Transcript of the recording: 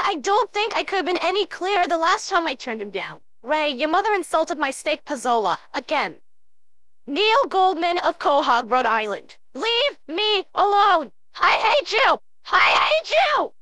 I don't think I could have been any clearer the last time I turned him down. Ray, your mother insulted my steak pozzola again. Neil Goldman of Quahog, Rhode Island. Leave me alone. I hate you. I hate you.